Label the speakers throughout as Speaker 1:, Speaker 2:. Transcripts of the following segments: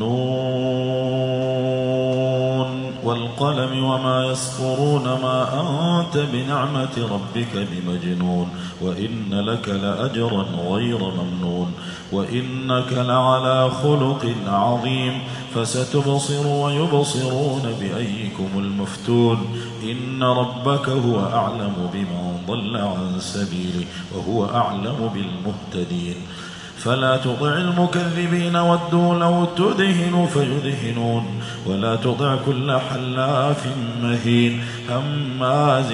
Speaker 1: والنون والقلم وما يسطرون ما أنت بنعمة ربك بمجنون وإن لك لأجرا غير ممنون وإنك لعلى خلق عظيم فستبصر ويبصرون بأيكم المفتون إن ربك هو أعلم بمن ضل عن سبيله وهو أعلم بالمهتدين فلا تطع المكذبين ودوا لو تدهن فيدهنون ولا تطع كل حلاف مهين هماز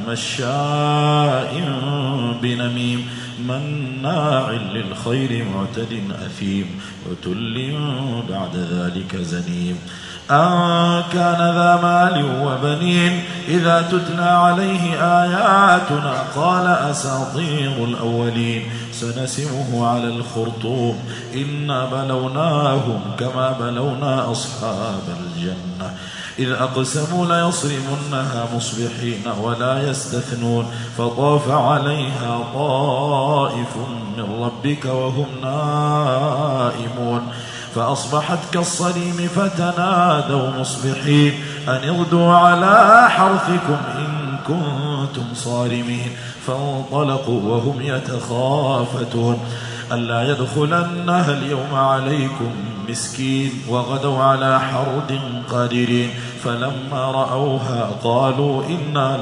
Speaker 1: مشاء بنميم مناع للخير معتد أثيم عتل بعد ذلك زنيم أن كان ذا مال وبنين إذا تتلى عليه آياتنا قال أساطير الأولين سنسمه على الخرطوم إنا بلوناهم كما بلونا أصحاب الجنة إذ أقسموا ليصرمنها مصبحين ولا يستثنون فطاف عليها طائف من ربك وهم نائمون فأصبحت كالصريم فتنادوا مصبحين أن اغدوا على حرثكم إن كنتم صارمين فانطلقوا وهم يتخافتون ألا يدخلنها اليوم عليكم مسكين وغدوا على حرد قادرين فلما رأوها قالوا إنا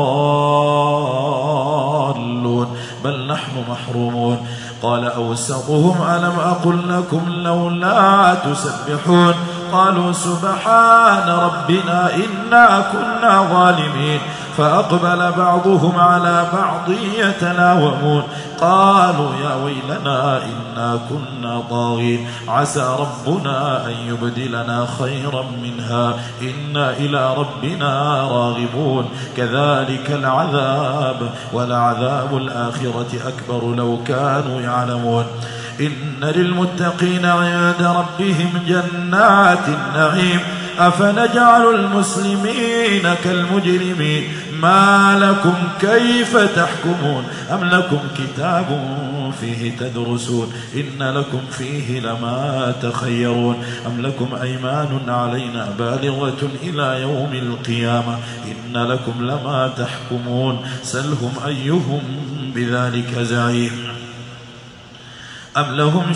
Speaker 1: لضالون بل نحن محرومون قال أوسطهم ألم أقل لكم لولا تسبحون قالوا سبحان ربنا إنا كنا ظالمين فأقبل بعضهم على بعض يتلاومون قالوا يا ويلنا إنا كنا طاغين عسى ربنا أن يبدلنا خيرا منها إنا إلى ربنا راغبون كذلك العذاب ولعذاب الآخرة أكبر لو كانوا يعلمون إن للمتقين عند ربهم جنات النعيم أفنجعل المسلمين كالمجرمين ما لكم كيف تحكمون أم لكم كتاب فيه تدرسون إن لكم فيه لما تخيرون أم لكم أيمان علينا بالغة إلى يوم القيامة إن لكم لما تحكمون سلهم أيهم بذلك زعيم أم لهم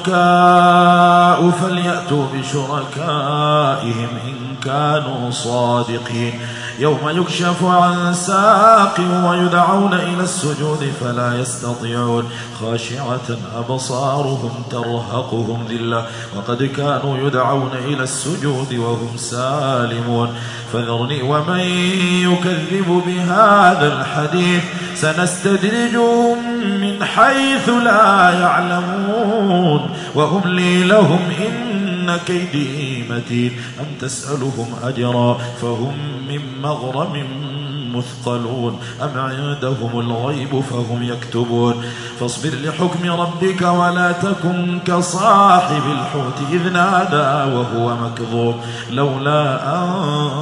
Speaker 1: شركاء فليأتوا بشركائهم إن كانوا صادقين يوم يكشف عن ساق ويدعون إلى السجود فلا يستطيعون خاشعة أبصارهم ترهقهم ذلة وقد كانوا يدعون إلى السجود وهم سالمون فذرني ومن يكذب بهذا الحديث سنستدرجهم من حيث لا يعلمون وأملي لهم إن كيدي متين أم تسألهم أجرا فهم من مغرم مثقلون أم عندهم الغيب فهم يكتبون فاصبر لحكم ربك ولا تكن كصاحب الحوت إذ نادى وهو مكظوم لولا أن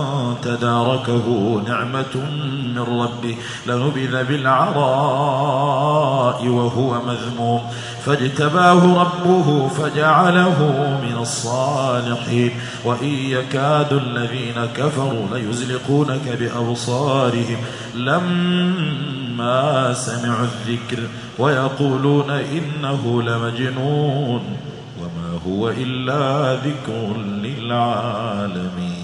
Speaker 1: تداركه نعمة من ربه لنبذ بالعراء وهو مذموم فاجتباه ربه فجعله من الصالحين وإن يكاد الذين كفروا ليزلقونك بأبصارهم لما سمعوا الذكر ويقولون إنه لمجنون وما هو إلا ذكر للعالمين.